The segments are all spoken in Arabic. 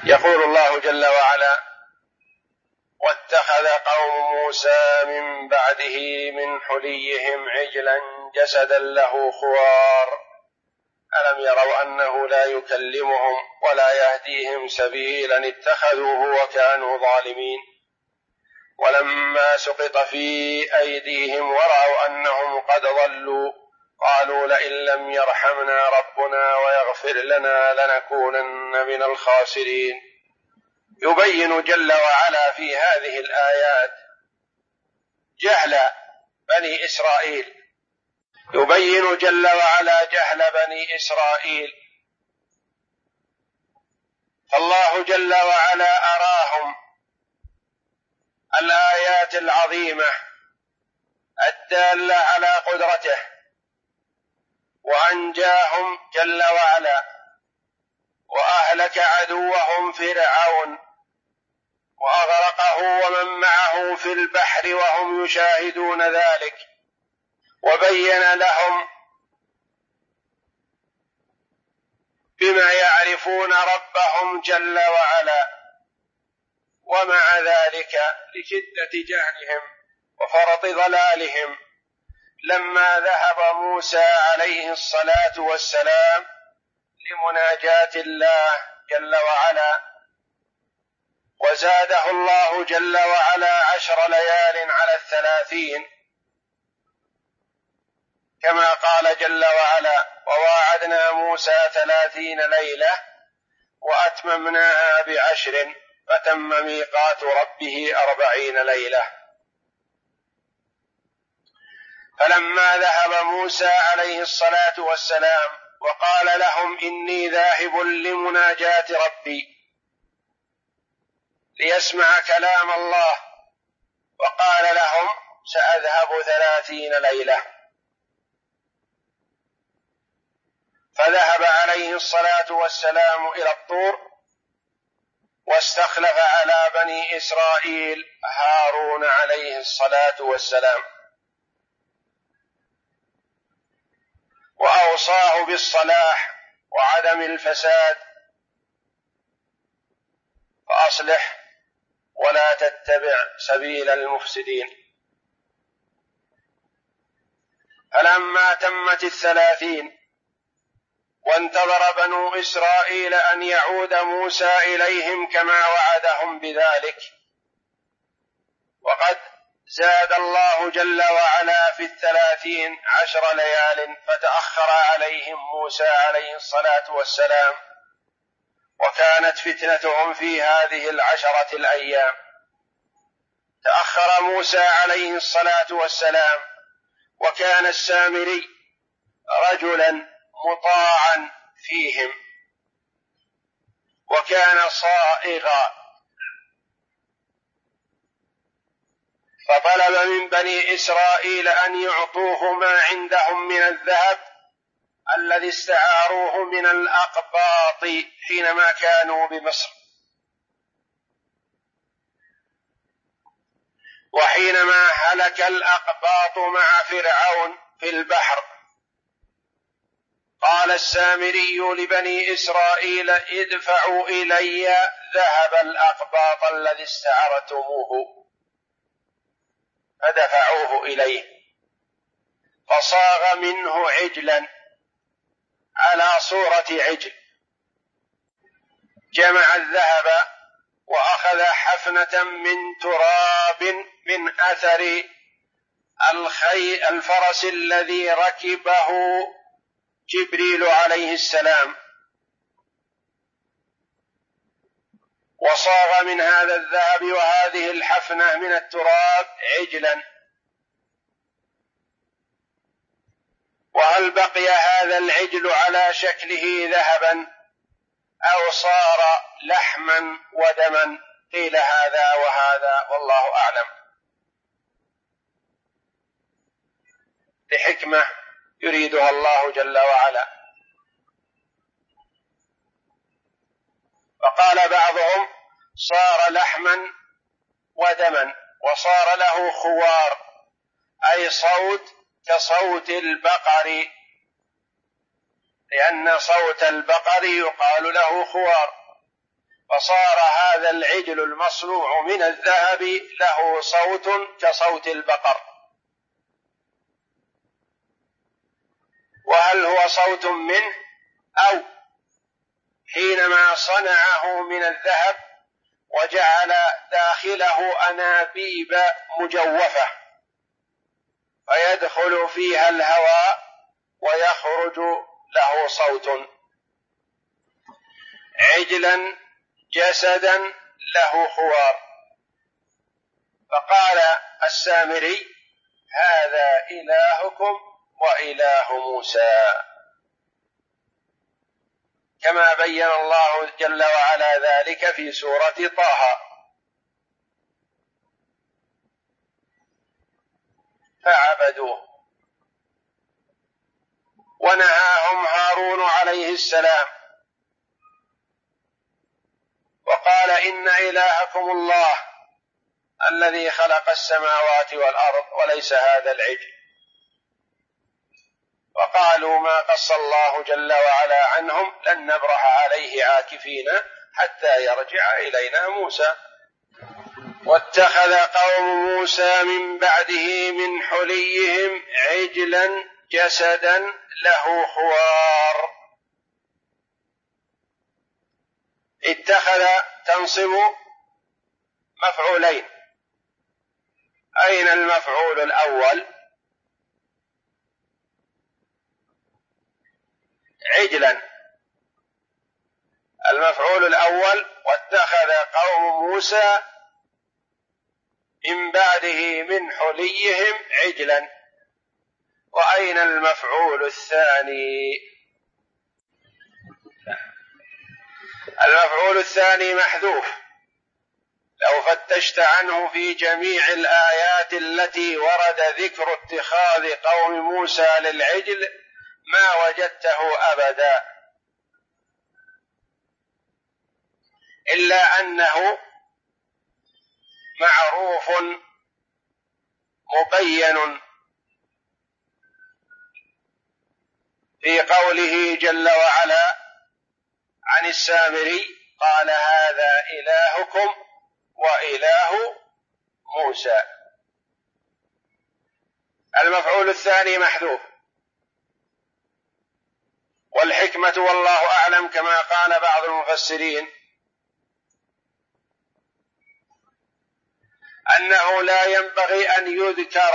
يقول الله جل وعلا: واتخذ قوم موسى من بعده من حليهم عجلا جسدا له خوار ألم يروا أنه لا يكلمهم ولا يهديهم سبيلا اتخذوه وكانوا ظالمين ولما سقط في أيديهم ورأوا أنهم قد ضلوا قالوا لئن لم يرحمنا ربنا ويغفر لنا لنكونن من الخاسرين. يبين جل وعلا في هذه الآيات جهل بني إسرائيل، يبين جل وعلا جهل بني إسرائيل، فالله جل وعلا أراهم الآيات العظيمة الدالة على قدرته، وأنجاهم جل وعلا وأهلك عدوهم فرعون وأغرقه ومن معه في البحر وهم يشاهدون ذلك، وبين لهم بما يعرفون ربهم جل وعلا، ومع ذلك لشدة جهلهم وفرط ضلالهم لما ذهب موسى عليه الصلاة والسلام لمناجاة الله جل وعلا وزاده الله جل وعلا 10 ليال على 30 كما قال جل وعلا: وواعدنا موسى 30 ليلة وأتممناها ب10 فتم ميقات ربه 40 ليلة. فلما ذهب موسى عليه الصلاة والسلام وقال لهم: إني ذاهب لمناجاة ربي، ليسمع كلام الله، وقال لهم: سأذهب 30 ليلة. فذهب عليه الصلاة والسلام إلى الطور واستخلف على بني إسرائيل هارون عليه الصلاة والسلام، وأوصاه بالصلاح وعدم الفساد، فأصلح ولا تتبع سبيل المفسدين. فلما تمت 30 وانتظر بنو إسرائيل أن يعود موسى إليهم كما وعدهم بذلك، وقد زاد الله جل وعلا في 30 10 ليال فتأخر عليهم موسى عليه الصلاة والسلام، وكانت فتنتهم في هذه 10 الأيام. تأخر موسى عليه الصلاة والسلام، وكان السامري رجلا مطاعا فيهم، وكان صائغا، فطلب من بني إسرائيل أن يعطوه ما عندهم من الذهب الذي استعاروه من الأقباط حينما كانوا بمصر. وحينما هلك الأقباط مع فرعون في البحر قال السامري لبني إسرائيل: ادفعوا إلي ذهب الأقباط الذي استعرتموه، فدفعوه إليه، فصاغ منه عجلا على صورة عجل، جمع الذهب وأخذ حفنة من تراب من أثر الفرس الذي ركبه جبريل عليه السلام، وصاغ من هذا الذهب وهذه الحفنة من التراب عجلا. وهل بقي هذا العجل على شكله ذهبا أو صار لحما ودما؟ قيل هذا وهذا، والله أعلم، لحكمة يريدها الله جل وعلا. فقال بعضهم: صار لحما ودما، وصار له خوار، أي صوت كصوت البقر، لأن صوت البقر يقال له خوار، فصار هذا العجل المصنوع من الذهب له صوت كصوت البقر. وهل هو صوت منه أو حينما صنعه من الذهب وجعل داخله أنابيب مجوفة فيدخل فيها الهواء ويخرج له صوت؟ عجلا جسدا له خوار. فقال السامري: هذا إلهكم وإله موسى، كما بين الله جل وعلا ذلك في سورة طه. فعبدوه، ونهاهم هارون عليه السلام وقال: إن إلهكم الله الذي خلق السماوات والأرض وليس هذا العجل. وقالوا: ما قص الله جل وعلا عنهم لن نبرح عليه عاكفين حتى يرجع إلينا موسى. واتخذ قوم موسى من بعده من حليهم عجلا جسدا له خوار. اتخذ تنصب مفعولين. أين المفعول الأول؟ عجلا. المفعول الأول واتخذ قوم موسى من بعده من حليهم عجلا. وأين المفعول الثاني؟ المفعول الثاني محذوف. لو فتشت عنه في جميع الآيات التي ورد ذكر اتخاذ قوم موسى للعجل ما وجدته أبدا، إلا أنه معروف مبين في قوله جل وعلا عن السامري: قال: هذا إلهكم وإله موسى. المفعول الثاني محذوف. والحكمة والله أعلم كما قال بعض المفسرين أنه لا ينبغي أن يذكر،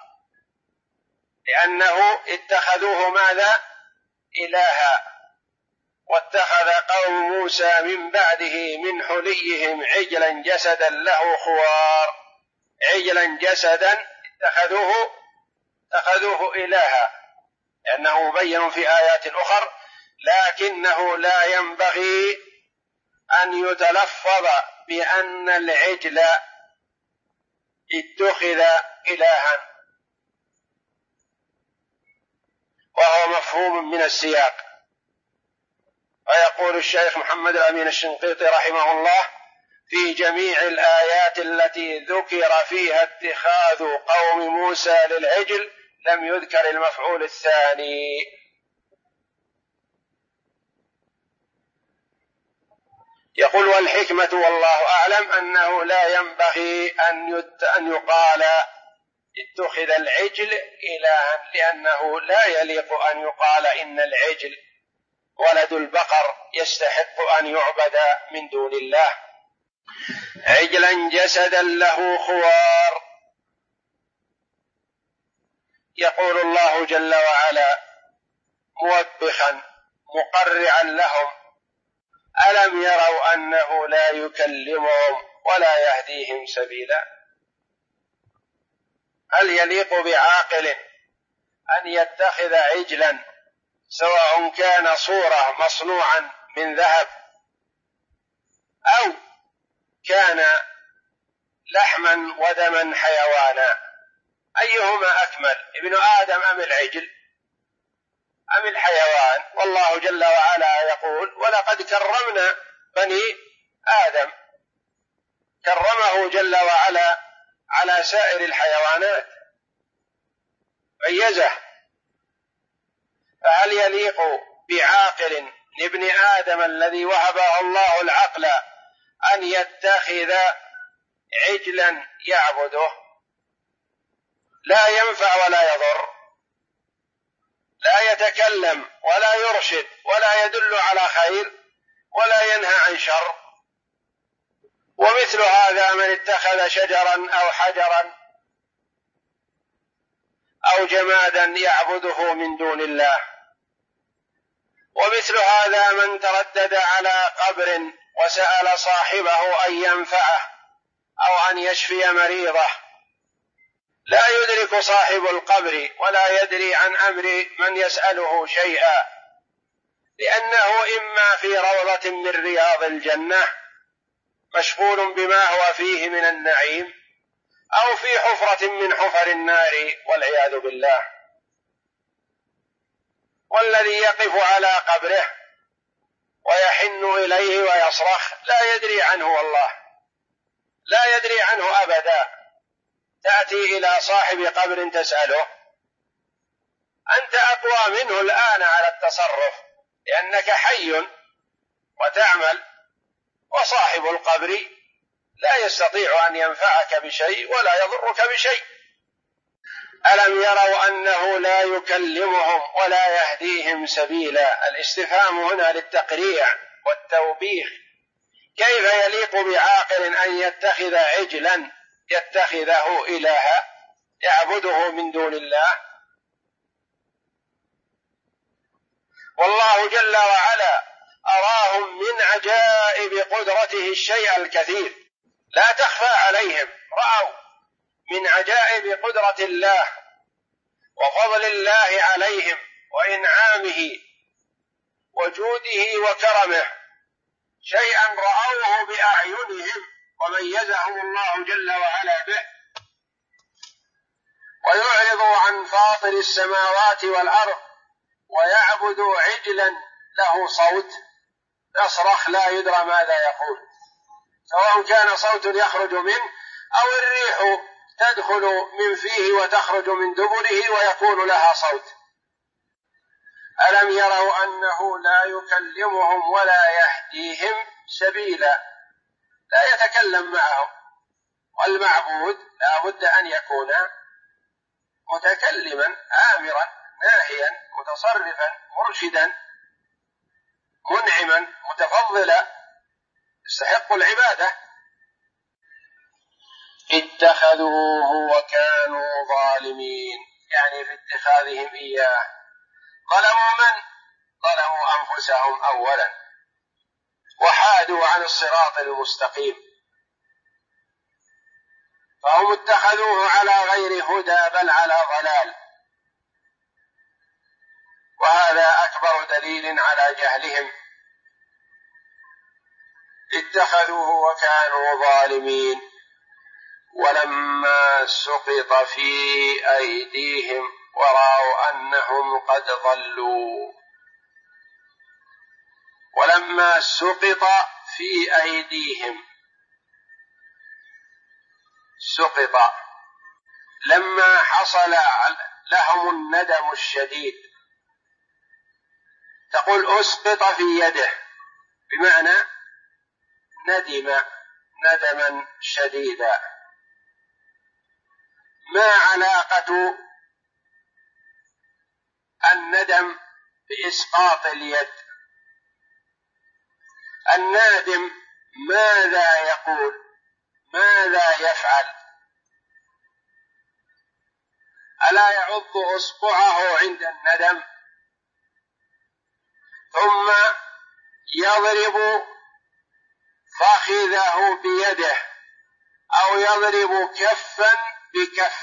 لأنه اتخذوه ماذا؟ إلها. واتخذ قوم موسى من بعده من حليهم عجلا جسدا له خوار. عجلا جسدا اتخذوه إلها، لأنه مبين في آيات أخرى، لكنه لا ينبغي أن يتلفظ بأن العجل اتخذ إلها، وهو مفهوم من السياق. ويقول الشيخ محمد الأمين الشنقيطي رحمه الله: في جميع الآيات التي ذكر فيها اتخاذ قوم موسى للعجل لم يذكر المفعول الثاني. يقول: والحكمة والله أعلم أنه لا ينبغي أن يقال اتخذ العجل إلها، لأنه لا يليق أن يقال إن العجل ولد البقر يستحق أن يعبد من دون الله. عجلا جسدا له خوار. يقول الله جل وعلا موبخا مقرعا لهم: ألم يروا أنه لا يكلمهم ولا يهديهم سبيلا؟ هل يليق بعاقل أن يتخذ عجلا سواء كان صورة مصنوعا من ذهب أو كان لحما ودما حيوانا؟ أيهما أكمل، ابن آدم أم العجل أم الحيوان؟ والله جل وعلا يقول: ولقد كرمنا بني آدم. كرمه جل وعلا على سائر الحيوانات، ميزه. فهل يليق بعاقل لابن آدم الذي وهبه الله العقل أن يتخذ عجلا يعبده لا ينفع ولا يضر، لا يتكلم ولا يرشد ولا يدل على خير ولا ينهى عن شر. ومثل هذا من اتخذ شجرا أو حجرا أو جمادا يعبده من دون الله. ومثل هذا من تردد على قبر وسأل صاحبه أن ينفعه أو أن يشفي مريضه، لا يدرك صاحب القبر ولا يدري عن أمر من يسأله شيئا، لأنه إما في روضة من رياض الجنة مشغول بما هو فيه من النعيم، أو في حفرة من حفر النار والعياذ بالله. والذي يقف على قبره ويحن إليه ويصرخ لا يدري عنه والله، لا يدري عنه أبدا. تأتي إلى صاحب قبر تسأله، أنت أقوى منه الآن على التصرف لأنك حي وتعمل، وصاحب القبر لا يستطيع أن ينفعك بشيء ولا يضرك بشيء. ألم يروا أنه لا يكلمهم ولا يهديهم سبيلا؟ الاستفهام هنا للتقريع والتوبيخ. كيف يليق بعاقل أن يتخذ عجلا يتخذه إلها يعبده من دون الله؟ والله جل وعلا أراهم من عجائب قدرته الشيء الكثير لا تخفى عليهم، رأوا من عجائب قدرة الله وفضل الله عليهم وإنعامه وجوده وكرمه شيئا رأوه بأعينهم وميزهم الله جل وعلا به، ويعرضوا عن فاطر السماوات والأرض ويعبدوا عجلا له صوت يصرخ لا يدرى ماذا يقول، سواء كان صوت يخرج منه أو الريح تدخل من فيه وتخرج من دبره ويكون لها صوت. ألم يروا أنه لا يكلمهم ولا يهديهم سبيلا؟ لا يتكلم معهم، والمعبود لا بد أن يكون متكلما آمرا ناهيا متصرفا مرشدا منعما متفضلا يستحق العبادة. اتخذوه وكانوا ظالمين، يعني في اتخاذهم إياه ظلموا من؟ ظلموا أنفسهم أولا وحادوا عن الصراط المستقيم، فهم اتخذوه على غير هدى بل على ضلال، وهذا أكبر دليل على جهلهم. اتخذوه وكانوا ظالمين ولما سقط في أيديهم ورأوا أنهم قد ضلوا. ولما سقط في أيديهم، سقط لما حصل لهم الندم الشديد، تقول أسقط في يده بمعنى ندم ندما شديدا. ما علاقة الندم بإسقاط اليد؟ النادم ماذا يقول؟ ماذا يفعل؟ ألا يعض إصبعه عند الندم ثم يضرب فخذه بيده أو يضرب كفا بكف،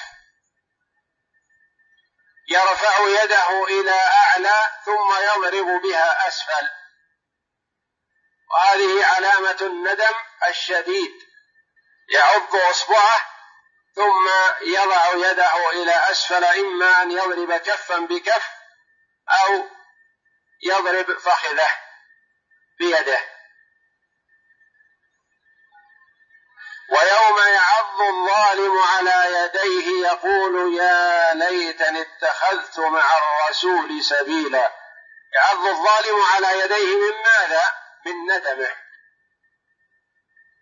يرفع يده إلى أعلى ثم يضرب بها أسفل، وهذه علامة الندم الشديد. يعض إصبعه ثم يضع يده إلى أسفل، إما أن يضرب كفا بكف أو يضرب فخذه بيده. ويوم يعض الظالم على يديه يقول يا ليتني اتخذت مع الرسول سبيلا. يعض الظالم على يديه من ماذا؟ من ندمه.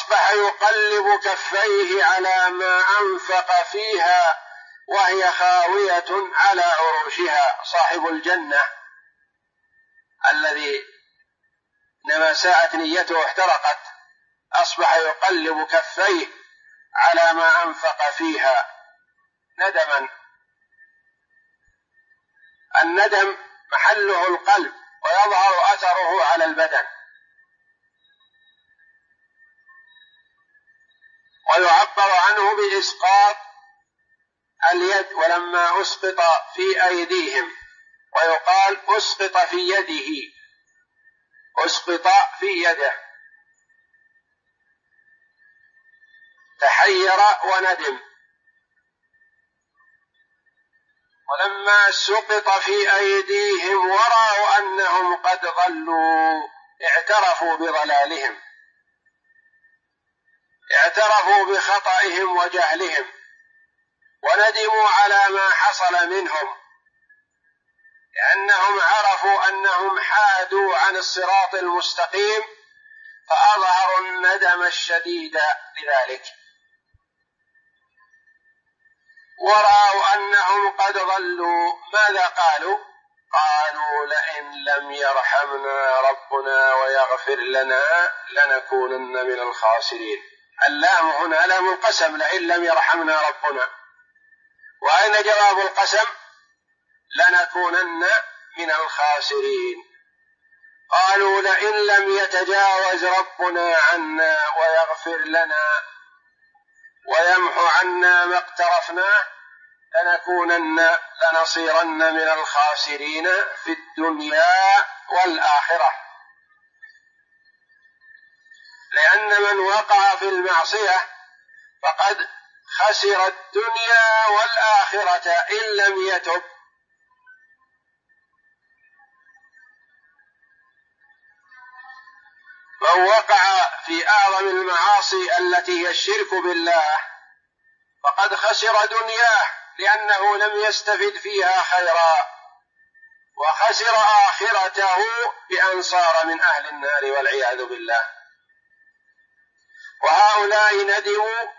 أصبح يقلب كفيه على ما أنفق فيها وهي خاوية على عروشها. صاحب الجنة الذي لما ساءت نيته احترقت أصبح يقلب كفيه على ما أنفق فيها ندما. الندم محله القلب ويظهر أثره على البدن، ويعبر عنه بإسقاط اليد، ولما أسقط في أيديهم، ويقال أسقط في يده، أسقط في يده، تحير وندم. ولما سقط في أيديهم ورأوا أنهم قد ضلوا اعترفوا بضلالهم، اعترفوا بخطئهم وجهلهم، وندموا على ما حصل منهم، لأنهم عرفوا أنهم حادوا عن الصراط المستقيم، فأظهروا الندم الشديد لذلك. ورأوا أنهم قد ضلوا، ماذا قالوا؟ قالوا لئن لم يرحمنا ربنا ويغفر لنا لنكونن من الخاسرين. اللام هنا لام القسم، لئن لم يرحمنا ربنا. وأين جواب القسم؟ لنكونن من الخاسرين. قالوا لئن لم يتجاوز ربنا عنا ويغفر لنا ويمحو عنا ما اقترفناه لنصيرن من الخاسرين في الدنيا والآخرة. لأن من وقع في المعصية فقد خسر الدنيا والآخرة إن لم يتب. من وقع في أعظم المعاصي التي هي الشرك بالله فقد خسر دنياه لأنه لم يستفد فيها خيرا، وخسر آخرته بأن صار من أهل النار والعياذ بالله. وهؤلاء ندموا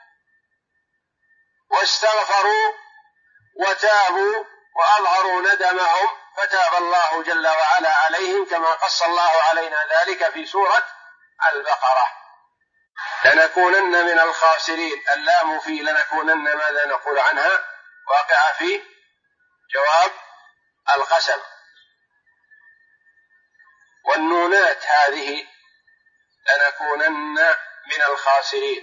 واستغفروا وتابوا وأظهروا ندمهم، فتاب الله جل وعلا عليهم، كما قص الله علينا ذلك في سورة البقرة. لنكونن من الخاسرين، اللام في لنكونن ماذا نقول عنها؟ واقع في جواب القسم. والنونات هذه لنكونن من الخاسرين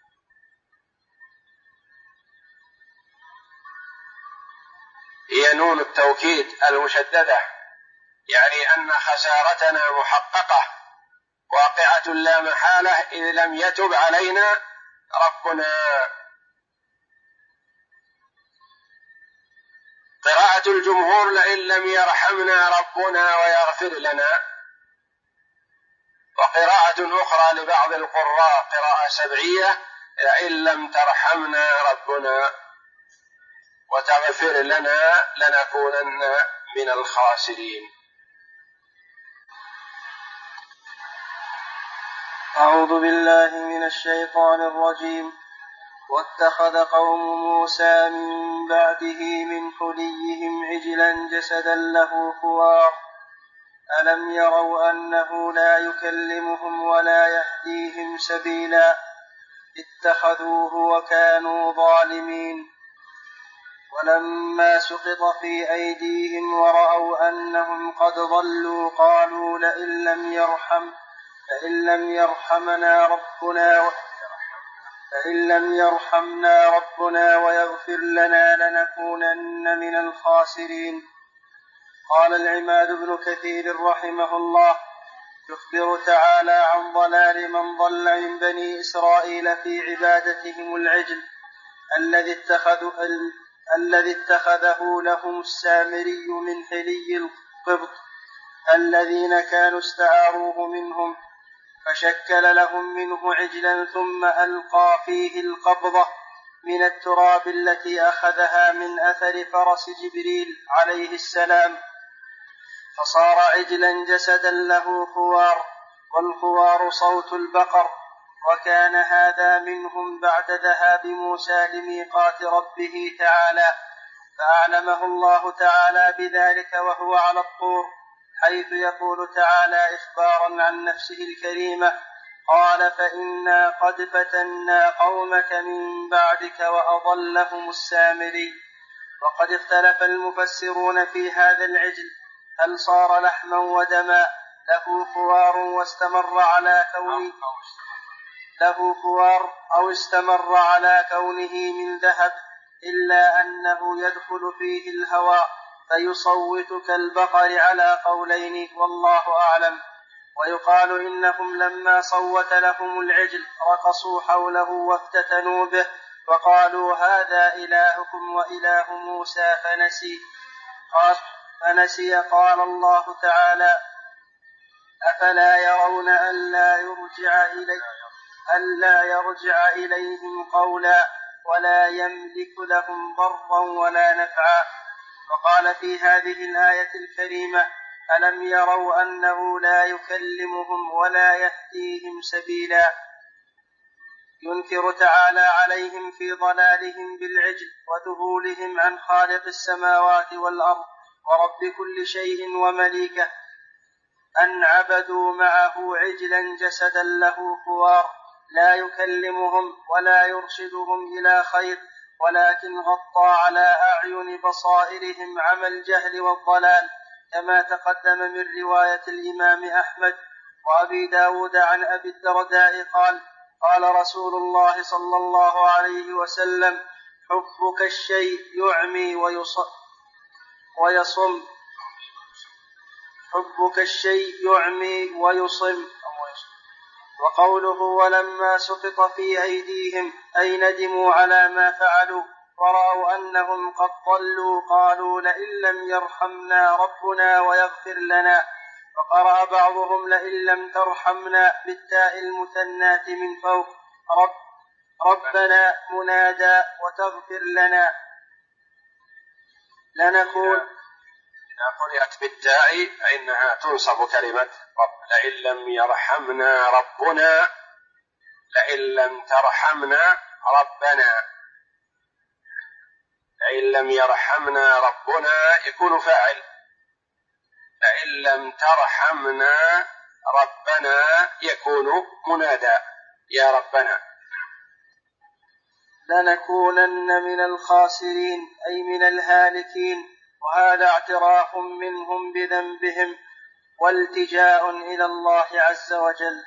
هي نون التوكيد المشددة، يعني أن خسارتنا محققة واقعة لا محالة إذ لم يتب علينا ربنا. قراءة الجمهور لئن لم يرحمنا ربنا ويغفر لنا، وقراءة أخرى لبعض القراء قراءة سبعية لئن لم ترحمنا ربنا وتغفر لنا لنكونن من الخاسرين. أعوذ بالله من الشيطان الرجيم. واتخذ قوم موسى من بعده من حليهم عجلا جسدا له خوار ألم يروا أنه لا يكلمهم ولا يهديهم سبيلا اتخذوه وكانوا ظالمين. ولما سقط في أيديهم ورأوا أنهم قد ضلوا قالوا لئن لم يرحمنا ربنا ويغفر لنا لنكونن من الخاسرين. قال العماد بن كثير رحمه الله: يخبر تعالى عن ضلال من ضل من بني إسرائيل في عبادتهم العجل الذي اتخذه لهم السامري من حلي القبط الذين كانوا استعاروه منهم، فشكل لهم منه عجلا ثم ألقى فيه القبضة من التراب التي أخذها من أثر فرس جبريل عليه السلام، فصار عجلا جسدا له خوار، والخوار صوت البقر، وكان هذا منهم بعد ذهاب موسى لميقات ربه تعالى، فأعلمه الله تعالى بذلك وهو على الطور، حيث يقول تعالى إخبارا عن نفسه الكريمة: قال فإنا قد فتنا قومك من بعدك وأضلهم السامري. وقد اختلف المفسرون في هذا العجل، هل صار لحما ودما له خوار أو استمر على كونه من ذهب، إلا أنه يدخل فيه الهواء فيصوت كالبقر على قولين، والله أعلم. ويقال إنهم لما صوت لهم العجل رقصوا حوله وافتتنوا به، وقالوا هذا إلهكم وإله موسى فنسي. قال الله تعالى: أفلا يرون ألا يرجع إليهم قولا ولا يملك لهم ضرا ولا نفعا. وقال في هذه الآية الكريمة: ألم يروا أنه لا يكلمهم ولا يهديهم سبيلا. ينكر تعالى عليهم في ضلالهم بالعجل وذهولهم عن خالق السماوات والأرض ورب كل شيء ومليكه، أن عبدوا معه عجلا جسدا له خوار لا يكلمهم ولا يرشدهم إلى خير، ولكن غطى على أعين بصائرهم عمى الجهل والضلال، كما تقدم من رواية الإمام أحمد وأبي داود عن أبي الدرداء قال رسول الله صلى الله عليه وسلم: حبك الشيء يعمي ويصم. وقوله: ولما سقط في أيديهم أي ندموا على ما فعلوا ورأوا أنهم قد ضلوا، قالوا: لئن لم يرحمنا ربنا ويغفر لنا. فقرأ بعضهم: لئن لم ترحمنا بالتاء المثناة من فوق، ربنا منادى وتغفر لنا لنكون. إذا قرأت بالتاء فإنها تنصب كلمة رب. لئن لم يرحمنا ربنا، لئن لم ترحمنا ربنا، لئن لم يرحمنا ربنا يكون فاعل، لئن لم ترحمنا ربنا يكون منادى يا ربنا. لنكونن من الخاسرين أي من الهالكين، وهذا اعتراف منهم بذنبهم والتجاء إلى الله عز وجل.